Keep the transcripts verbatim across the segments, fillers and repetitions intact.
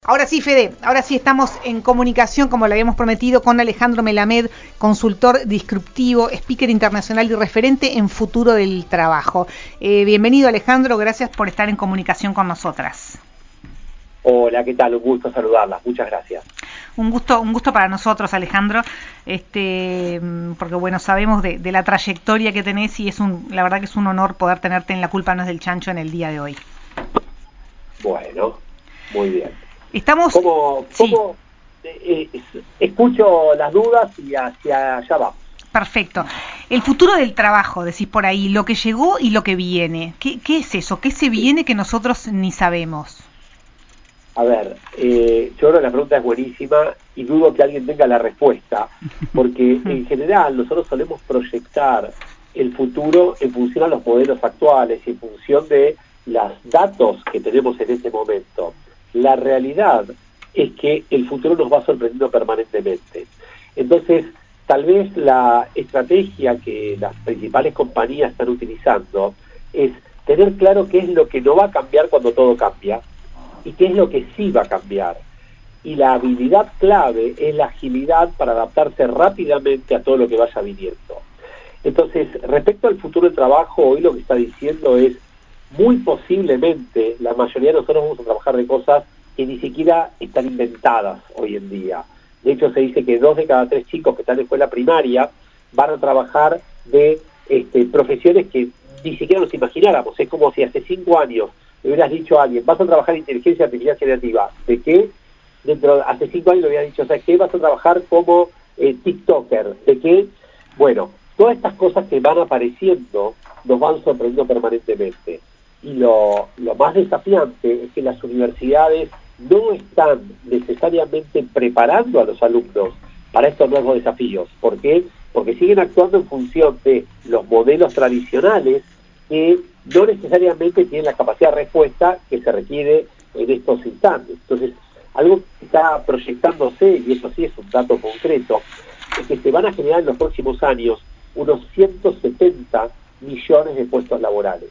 Ahora sí, Fede, ahora sí estamos en comunicación, como lo habíamos prometido, con Alejandro Melamed, consultor disruptivo, speaker internacional y referente en futuro del trabajo. Eh, bienvenido, Alejandro, gracias por estar en comunicación con nosotras. Hola, ¿qué tal? Un gusto saludarlas, muchas gracias. Un gusto, un gusto para nosotros, Alejandro, este, porque bueno, sabemos de, de la trayectoria que tenés y es un, la verdad que es un honor poder tenerte en La Culpa No Es del Chancho en el día de hoy. Bueno, muy bien. Estamos... ¿Cómo, sí. cómo eh, eh, escucho las dudas y hacia allá vamos? Perfecto. El futuro del trabajo, decís por ahí, lo que llegó y lo que viene. ¿Qué, qué es eso? ¿Qué se viene que nosotros ni sabemos? A ver, eh, yo creo que la pregunta es buenísima y dudo que alguien tenga la respuesta, porque en general nosotros solemos proyectar el futuro en función a los modelos actuales y en función de los datos que tenemos en este momento. La realidad es que el futuro nos va sorprendiendo permanentemente. Entonces, tal vez la estrategia que las principales compañías están utilizando es tener claro qué es lo que no va a cambiar cuando todo cambia y qué es lo que sí va a cambiar. Y la habilidad clave es la agilidad para adaptarse rápidamente a todo lo que vaya viniendo. Entonces, respecto al futuro del trabajo, hoy lo que está diciendo es, muy posiblemente, la mayoría de nosotros vamos a trabajar de cosas que ni siquiera están inventadas hoy en día. De hecho, se dice que dos de cada tres chicos que están en escuela primaria van a trabajar de este, profesiones que ni siquiera nos imagináramos. Es como si hace cinco años le hubieras dicho a alguien, vas a trabajar en inteligencia artificial generativa. ¿De qué? Dentro, hace cinco años le hubiera dicho, ¿sabes qué? Vas a trabajar como eh, TikToker. ¿De qué? Bueno, todas estas cosas que van apareciendo nos van sorprendiendo permanentemente. Y lo, lo más desafiante es que las universidades no están necesariamente preparando a los alumnos para estos nuevos desafíos. ¿Por qué? Porque siguen actuando en función de los modelos tradicionales que no necesariamente tienen la capacidad de respuesta que se requiere en estos instantes. Entonces, algo que está proyectándose, y eso sí es un dato concreto, es que se van a generar en los próximos años unos ciento setenta millones de puestos laborales.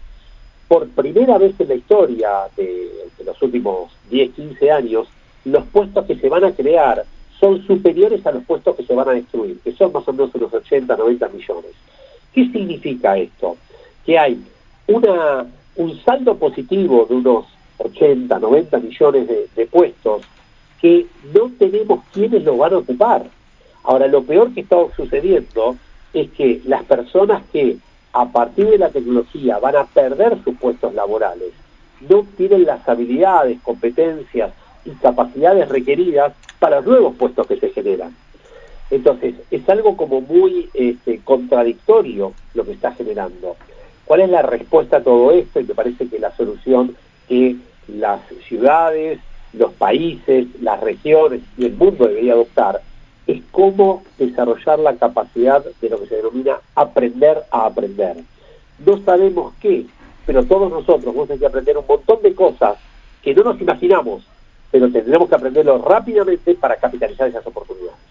Por primera vez en la historia de, de los últimos diez, quince años, los puestos que se van a crear son superiores a los puestos que se van a destruir, que son más o menos unos ochenta, noventa millones. ¿Qué significa esto? Que hay una, un saldo positivo de unos ochenta, noventa millones de, de puestos que no tenemos quienes los van a ocupar. Ahora, lo peor que está sucediendo es que las personas que a partir de la tecnología van a perder sus puestos laborales, no tienen las habilidades, competencias y capacidades requeridas para los nuevos puestos que se generan. Entonces, es algo como muy este, contradictorio lo que está generando. ¿Cuál es la respuesta a todo esto? Y me parece que la solución que las ciudades, los países, las regiones y el mundo debería adoptar es cómo desarrollar la capacidad de lo que se denomina aprender a aprender. No sabemos qué, pero todos nosotros vamos a tener que aprender un montón de cosas que no nos imaginamos, pero tendremos que aprenderlo rápidamente para capitalizar esas oportunidades.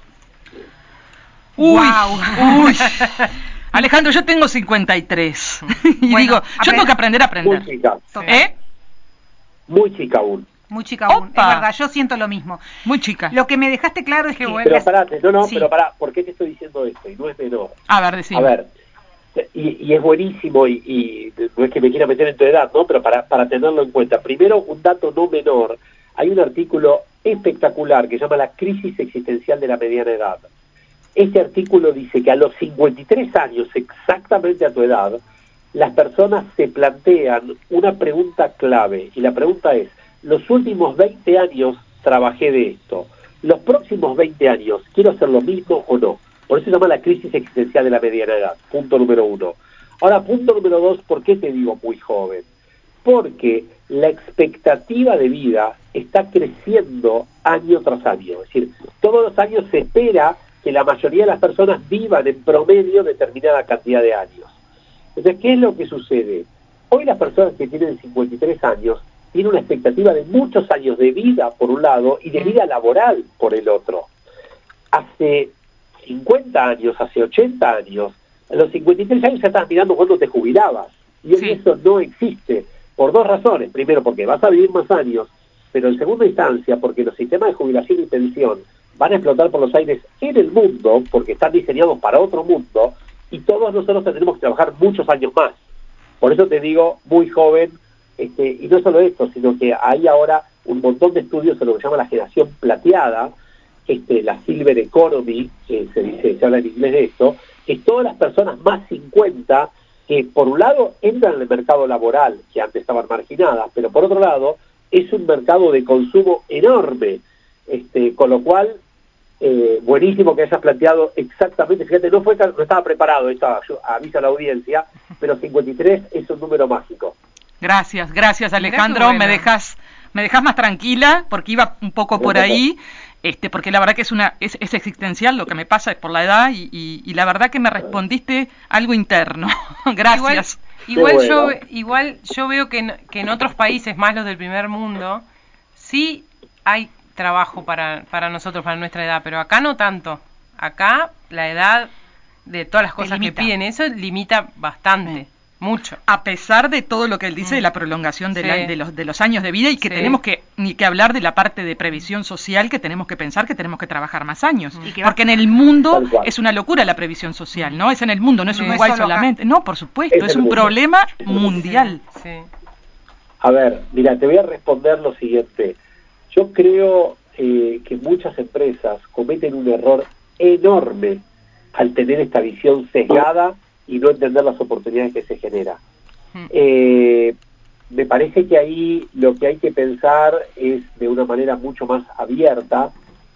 Uy, wow. Uy. Alejandro, yo tengo cincuenta y tres. Y bueno, digo, yo tengo que aprender a aprender. Muy chica. ¿Eh? Muy chica aún. Muy chica aún, es verdad, yo siento lo mismo. Muy chica. Lo que me dejaste claro es que... bueno. Pero parate, no, no, sí. pero pará, ¿por qué te estoy diciendo esto? Y no es menor. A ver, decime. A ver, y, y es buenísimo, y, y no es que me quiera meter en tu edad, ¿no? Pero para, para tenerlo en cuenta. Primero, un dato no menor. Hay un artículo espectacular que se llama La crisis existencial de la mediana edad. Este artículo dice que a los cincuenta y tres años, exactamente a tu edad, las personas se plantean una pregunta clave, y la pregunta es, los últimos veinte años trabajé de esto, los próximos veinte años, ¿quiero hacer lo mismo o no? Por eso se llama la crisis existencial de la mediana edad, punto número uno. Ahora, punto número dos, ¿por qué te digo muy joven? Porque la expectativa de vida está creciendo año tras año, es decir, todos los años se espera que la mayoría de las personas vivan en promedio determinada cantidad de años. Entonces, ¿qué es lo que sucede? Hoy las personas que tienen cincuenta y tres años tienen una expectativa de muchos años de vida, por un lado, y de vida laboral, por el otro. Hace cincuenta años, hace ochenta años, a los cincuenta y tres años ya estabas mirando cuándo te jubilabas. Y hoy sí. Eso no existe, por dos razones. Primero, porque vas a vivir más años, pero en segunda instancia, porque los sistemas de jubilación y pensión van a explotar por los aires en el mundo, porque están diseñados para otro mundo, y todos nosotros tenemos que trabajar muchos años más. Por eso te digo, muy joven, este, y no solo esto, sino que hay ahora un montón de estudios sobre lo que se llama la generación plateada, este, la Silver Economy, que se dice, se habla en inglés de esto, que es todas las personas más cincuenta que por un lado entran en el mercado laboral, que antes estaban marginadas, pero por otro lado es un mercado de consumo enorme, este, con lo cual eh, buenísimo que hayas planteado exactamente, fíjate, no fue no estaba preparado, esto avisa a la audiencia, pero cincuenta y tres es un número mágico. Gracias, gracias Alejandro, bueno. me dejas me dejas más tranquila porque iba un poco por ahí. Este, porque la verdad que es una es, es existencial lo que me pasa por la edad y, y, y la verdad que me respondiste algo interno. Gracias. Igual, igual bueno. yo igual yo veo que en, que en otros países más los del primer mundo sí hay trabajo para para nosotros, para nuestra edad, pero acá no tanto. Acá la edad de todas las cosas que piden eso limita bastante. Sí. Mucho. A pesar de todo lo que él dice mm. de la prolongación de, sí. la, de, los, de los años de vida y que sí. tenemos que ni que hablar de la parte de previsión social, que tenemos que pensar que tenemos que trabajar más años. Mm. Porque en el mundo es una locura la previsión social, ¿no? Es en el mundo, no es sí. Uruguay no solamente. Acá. No, por supuesto, es, es un mundo. problema mundial. Sí. Sí. A ver, mira, te voy a responder lo siguiente. Yo creo eh, que muchas empresas cometen un error enorme al tener esta visión sesgada y no entender las oportunidades que se generan. Hmm. Eh, me parece que ahí lo que hay que pensar es de una manera mucho más abierta.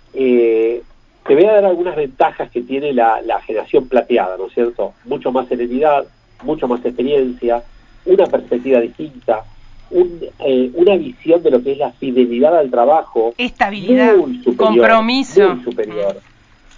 Eh, te voy a dar algunas ventajas que tiene la, la generación plateada, ¿no es cierto? Mucho más serenidad, mucho más experiencia, una perspectiva distinta, un, eh, una visión de lo que es la fidelidad al trabajo, estabilidad, muy superior, compromiso. Muy superior. Hmm.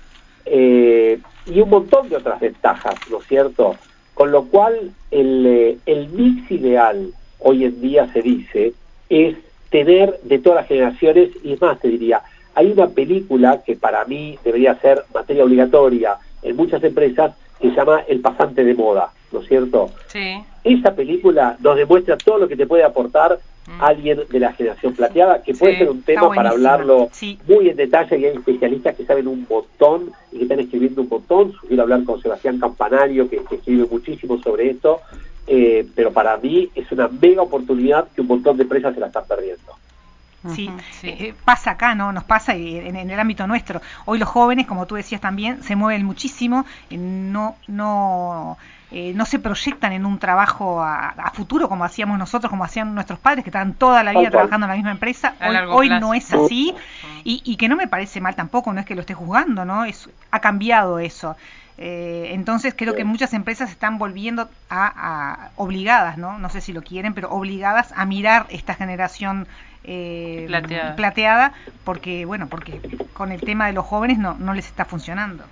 Eh, y un montón de otras ventajas, ¿no es cierto? Con lo cual, el, el mix ideal, hoy en día se dice, es tener de todas las generaciones, y es más, te diría, hay una película que para mí debería ser materia obligatoria en muchas empresas, que se llama El pasante de moda, ¿no es cierto? Sí. Esa película nos demuestra todo lo que te puede aportar mm. alguien de la generación plateada, que puede sí, ser un tema para hablarlo sí. muy en detalle, y hay especialistas que saben un montón y que están escribiendo un montón. Sugiero hablar con Sebastián Campanario, que, que escribe muchísimo sobre esto, eh, pero para mí es una mega oportunidad que un montón de empresas se la están perdiendo. Sí, sí. Eh, pasa acá, ¿no? Nos pasa en, en el ámbito nuestro. Hoy los jóvenes, como tú decías también, se mueven muchísimo, eh, no no eh, no se proyectan en un trabajo a, a futuro como hacíamos nosotros, como hacían nuestros padres, que estaban toda la vida okay. trabajando en la misma empresa. Hoy, hoy no es así, y, y que no me parece mal tampoco, no es que lo esté juzgando, ¿no? Es, ha cambiado eso. Eh, entonces creo que muchas empresas están volviendo a, a obligadas, ¿no? No sé si lo quieren, pero obligadas a mirar esta generación eh, plateada. plateada, porque bueno, porque con el tema de los jóvenes no, no les está funcionando.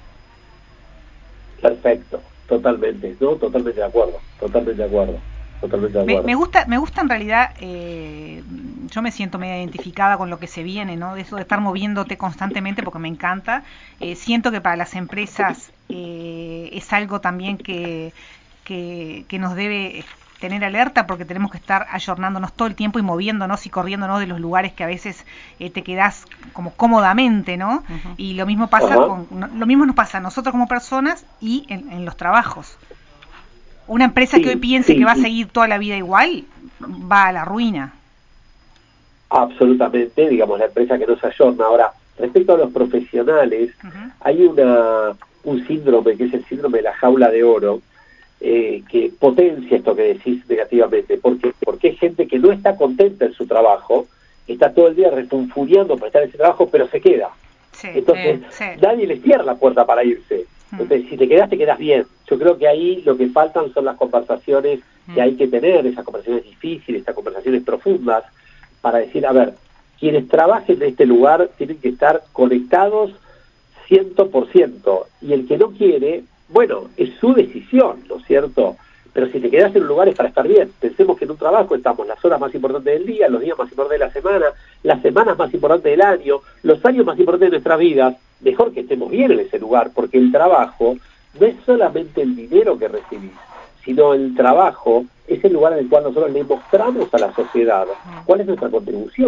Perfecto, totalmente, no, totalmente de acuerdo, totalmente de acuerdo. Totalmente de acuerdo. Me, me gusta, me gusta en realidad, eh, yo me siento medio identificada con lo que se viene, ¿no? De eso de estar moviéndote constantemente, porque me encanta. Eh, siento que para las empresas eh, es algo también que, que, que nos debe tener alerta, porque tenemos que estar ayornándonos todo el tiempo y moviéndonos y corriéndonos de los lugares que a veces eh, te quedás como cómodamente, ¿no? Uh-huh. Y lo mismo pasa uh-huh. con, no, lo mismo nos pasa a nosotros como personas y en, en los trabajos. Una empresa sí, que hoy piense sí, que va sí. a seguir toda la vida igual, va a la ruina. Absolutamente, digamos, la empresa que no se ayorna. Ahora, respecto a los profesionales, uh-huh. hay una un síndrome, que es el síndrome de la jaula de oro, eh, que potencia esto que decís negativamente. ¿Por qué? Porque hay gente que no está contenta en su trabajo, está todo el día refunfuñando para estar en ese trabajo, pero se queda. Sí, Entonces, sí, sí. nadie les cierra la puerta para irse. Entonces, si te quedas, te quedas bien. Yo creo que ahí lo que faltan son las conversaciones que hay que tener, esas conversaciones difíciles, esas conversaciones profundas, para decir, a ver, quienes trabajen en este lugar tienen que estar conectados cien por ciento, y el que no quiere, bueno, es su decisión, ¿no es cierto? Pero si te quedas en un lugar es para estar bien. Pensemos que en un trabajo estamos las horas más importantes del día, los días más importantes de la semana, las semanas más importantes del año, los años más importantes de nuestras vidas. Mejor que estemos bien en ese lugar, porque el trabajo no es solamente el dinero que recibís, sino el trabajo es el lugar en el cual nosotros le mostramos a la sociedad cuál es nuestra contribución.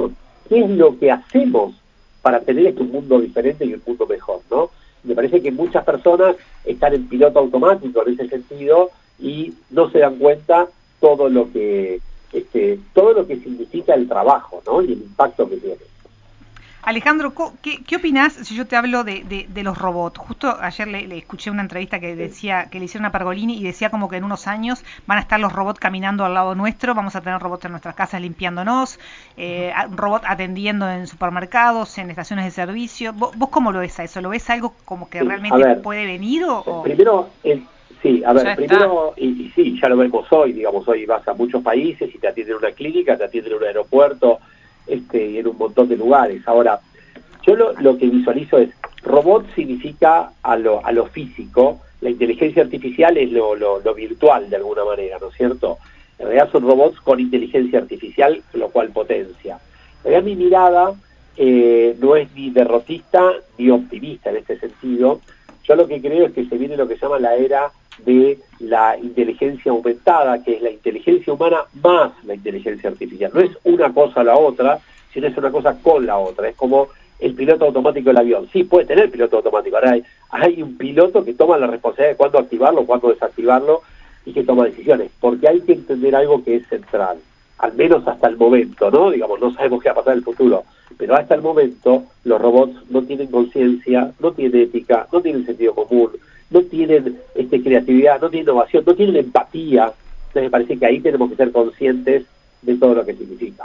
qué es lo que hacemos para tener este mundo diferente y un mundo mejor, ¿no? Me parece que muchas personas están en piloto automático en ese sentido y no se dan cuenta todo lo que este, todo lo que significa el trabajo, ¿no? Y el impacto que tiene. Alejandro, ¿qué, qué opinás si yo te hablo de, de, de los robots? Justo ayer le, le escuché una entrevista que decía, que le hicieron a Pergolini y decía como que en unos años van a estar los robots caminando al lado nuestro, vamos a tener robots en nuestras casas limpiándonos, eh, un robot atendiendo en supermercados, en estaciones de servicio. ¿Vos, vos cómo lo ves a eso? ¿Lo ves algo como que Sí, realmente ver, puede venir o...? o... Primero, el, sí, a ver, primero, y, y sí, ya lo vemos hoy, digamos, hoy vas a muchos países y te atienden en una clínica, te atienden en un aeropuerto, este, y en un montón de lugares. Ahora, yo lo, lo que visualizo es, robot significa a lo, a lo físico, la inteligencia artificial es lo, lo, lo virtual de alguna manera, ¿no es cierto? En realidad son robots con inteligencia artificial, lo cual potencia. En realidad mi mirada eh, no es ni derrotista ni optimista en este sentido. Yo lo que creo es que se viene lo que se llama la era de la inteligencia aumentada, que es la inteligencia humana más la inteligencia artificial. No es una cosa a la otra, sino es una cosa con la otra. Es como el piloto automático del avión. Sí, puede tener piloto automático. Ahora hay, hay un piloto que toma la responsabilidad de cuándo activarlo, cuándo desactivarlo y que toma decisiones. Porque hay que entender algo que es central. Al menos hasta el momento, ¿no? Digamos, no sabemos qué va a pasar en el futuro. Pero hasta el momento los robots no tienen conciencia, no tienen ética, no tienen sentido común, no tienen este, creatividad, no tienen innovación, no tienen empatía. Entonces me parece que ahí tenemos que ser conscientes de todo lo que significa.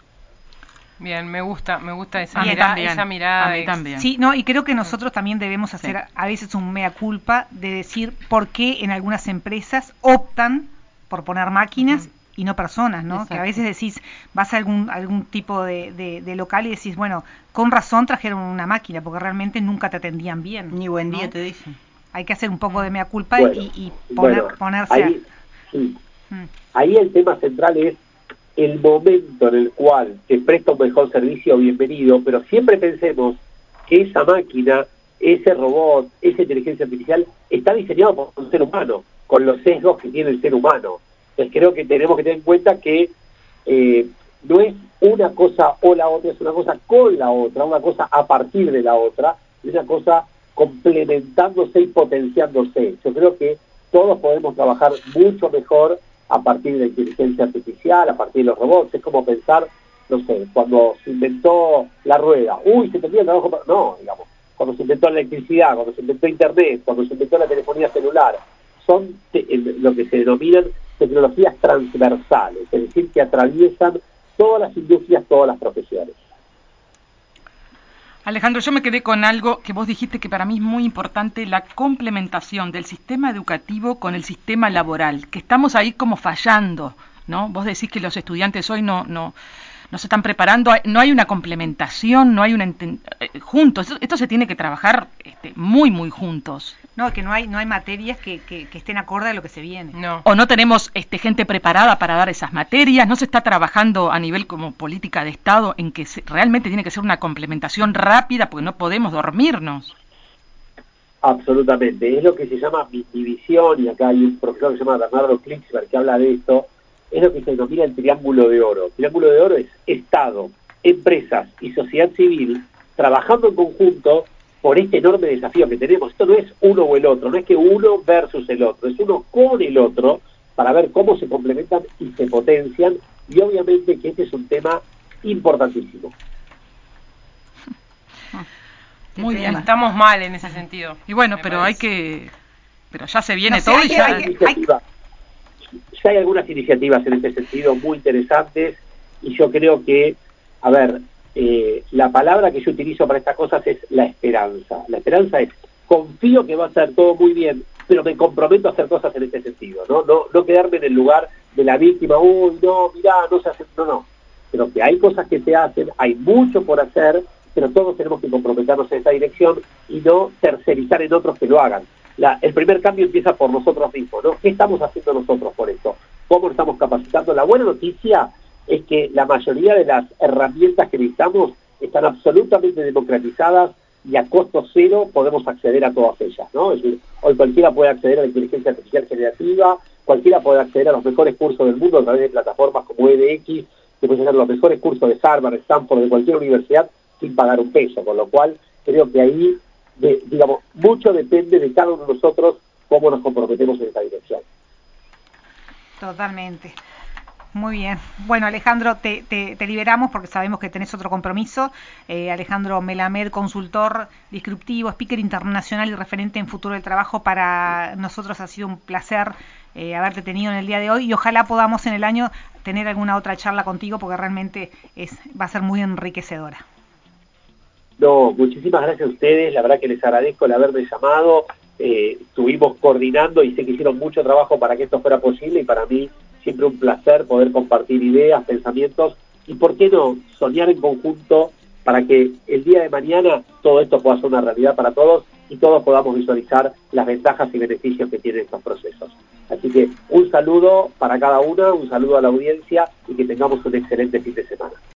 Bien, me gusta, me gusta esa, Bien, mira, también. esa mirada. A mí también. Sí, no, y creo que nosotros también debemos hacer Sí. a veces un mea culpa de decir por qué en algunas empresas optan por poner máquinas uh-huh. y no personas, ¿no? Exacto. Que a veces decís, vas a algún algún tipo de, de, de local y decís, bueno, con razón trajeron una máquina, porque realmente nunca te atendían bien. Ni buen día, ¿no? Te dicen. Hay que hacer un poco de mea culpa bueno, y, y poner, bueno, ponerse... Ahí, a... sí. mm. ahí el tema central es el momento en el cual se presta un mejor servicio, bienvenido, pero siempre pensemos que esa máquina, ese robot, esa inteligencia artificial está diseñado por un ser humano, con los sesgos que tiene el ser humano. Entonces creo que tenemos que tener en cuenta que eh, no es una cosa o la otra, es una cosa con la otra, una cosa a partir de la otra, y una cosa complementándose y potenciándose. Yo creo que todos podemos trabajar mucho mejor a partir de la inteligencia artificial, a partir de los robots. Es como pensar, no sé, cuando se inventó la rueda, uy, se terminó el trabajo, para... no, digamos, cuando se inventó la electricidad, cuando se inventó internet, cuando se inventó la telefonía celular, son te, lo que se denominan tecnologías transversales, es decir, que atraviesan todas las industrias, todas las profesiones. Alejandro, yo me quedé con algo que vos dijiste que para mí es muy importante, la complementación del sistema educativo con el sistema laboral, que estamos ahí como fallando, ¿no? Vos decís que los estudiantes hoy no no no se están preparando, no hay una complementación, no hay una enten- juntos, esto, esto se tiene que trabajar este, muy muy juntos. No, que no hay no hay materias que, que, que estén acorde a lo que se viene. No. O no tenemos este, gente preparada para dar esas materias, no se está trabajando a nivel como política de Estado en que se, realmente tiene que ser una complementación rápida porque no podemos dormirnos. Absolutamente, es lo que se llama división, y acá hay un profesor que se llama Bernardo Klicksberg que habla de esto, es lo que se denomina el triángulo de oro. El triángulo de oro es Estado, empresas y sociedad civil trabajando en conjunto por este enorme desafío que tenemos. Esto no es uno o el otro, no es que uno versus el otro, es uno con el otro para ver cómo se complementan y se potencian, y obviamente que este es un tema importantísimo. Muy bien. Estamos mal en ese sentido. Y bueno, pero parece. hay que... Pero ya se viene no sé, todo hay y que, ya... hay que, hay que... Ya hay algunas iniciativas en este sentido muy interesantes, y yo creo que, a ver, eh, la palabra que yo utilizo para estas cosas es la esperanza. La esperanza es, confío que va a ser todo muy bien, pero me comprometo a hacer cosas en este sentido, ¿no? No, no quedarme en el lugar de la víctima, uy, no, mirá, no se hace, no, no. Pero que hay cosas que se hacen, hay mucho por hacer, pero todos tenemos que comprometernos en esa dirección y no tercerizar en otros que lo hagan. La, el primer cambio empieza por nosotros mismos, ¿no? ¿Qué estamos haciendo nosotros por esto? ¿Cómo estamos capacitando? La buena noticia es que la mayoría de las herramientas que necesitamos están absolutamente democratizadas y a costo cero podemos acceder a todas ellas, ¿no? Es decir, hoy cualquiera puede acceder a la inteligencia artificial generativa, cualquiera puede acceder a los mejores cursos del mundo a través de plataformas como E D X, que puedes hacer los mejores cursos de Harvard, Stanford, de cualquier universidad, sin pagar un peso, con lo cual creo que ahí, de, digamos, mucho depende de cada uno de nosotros cómo nos comprometemos en esa dirección. Totalmente. Muy bien. Bueno, Alejandro, te, te, te liberamos porque sabemos que tenés otro compromiso. Eh, Alejandro Melamed, consultor disruptivo, speaker internacional y referente en futuro del trabajo. Para nosotros ha sido un placer eh, haberte tenido en el día de hoy y ojalá podamos en el año tener alguna otra charla contigo porque realmente es va a ser muy enriquecedora. No, muchísimas gracias a ustedes. La verdad que les agradezco el haberme llamado. Eh, estuvimos coordinando y sé que hicieron mucho trabajo para que esto fuera posible y para mí siempre un placer poder compartir ideas, pensamientos y, ¿por qué no?, soñar en conjunto para que el día de mañana todo esto pueda ser una realidad para todos y todos podamos visualizar las ventajas y beneficios que tienen estos procesos. Así que un saludo para cada uno, un saludo a la audiencia y que tengamos un excelente fin de semana.